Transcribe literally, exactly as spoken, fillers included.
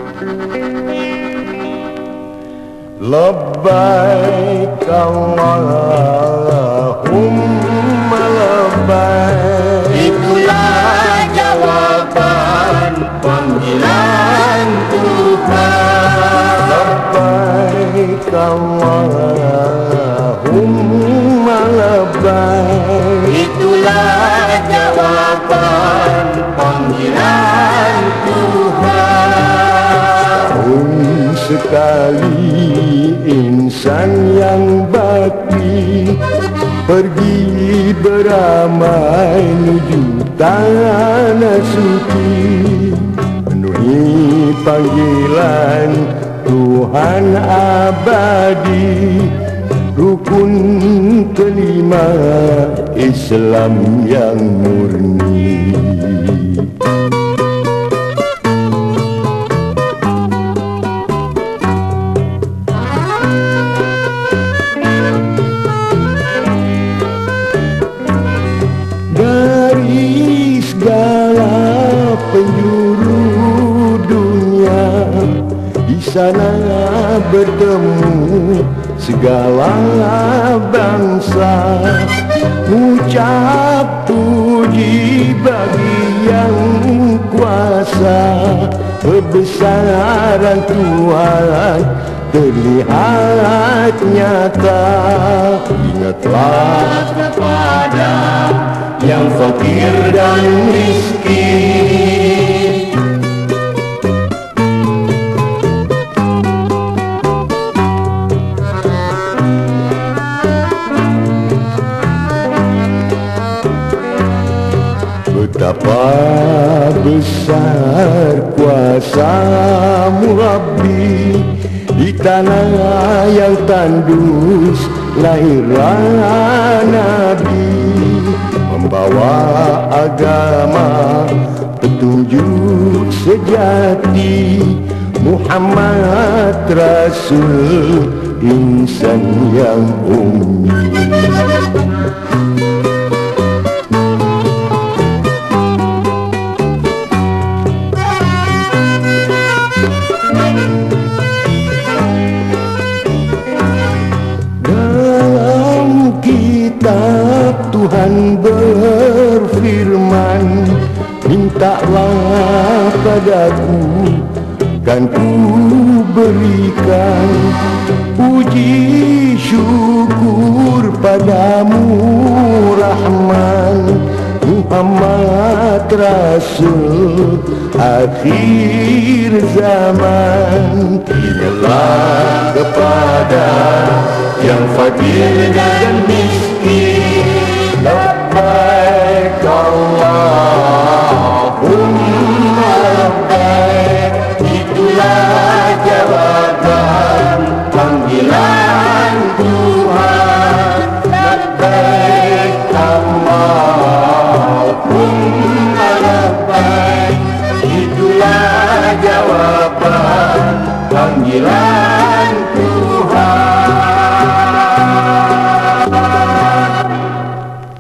Labbaik Allahumma labbaik. Itulah jawaban panggilan Tuhan. Labbaik Allahumma labbaik. Itulah jawaban panggilan Tuhan. Setahun sekali insan yang bakti pergi beramai menuju tanah suci, penuhi panggilan Tuhan abadi, rukun kelima Islam yang murni. Dari segala penjuru dunia, di sana bertemu segala bangsa, ucap puji bagi yang kuasa, kebesaran Tuhan terlihat nyata. Ingatlah Kepada yang fakir dan miskin, betapa besar kuasa-Mu Rabbi, di tanah yang tandus lahirlah Nabi, membawa agama petunjuk sejati. Muhammad Rasul insan yang ummi. Kitab Tuhan berfirman, mintalah padaku kan ku berikan, puji syukur padamu Rahman. Muhammad Rasul akhir zaman. Ingatlah kepada yang fakir dan miskin. Labbaik Allahumma labbaik. Itulah jawaban panggilan Tuhan. Labbaik Allahumma labbaik. Itulah jawaban panggilan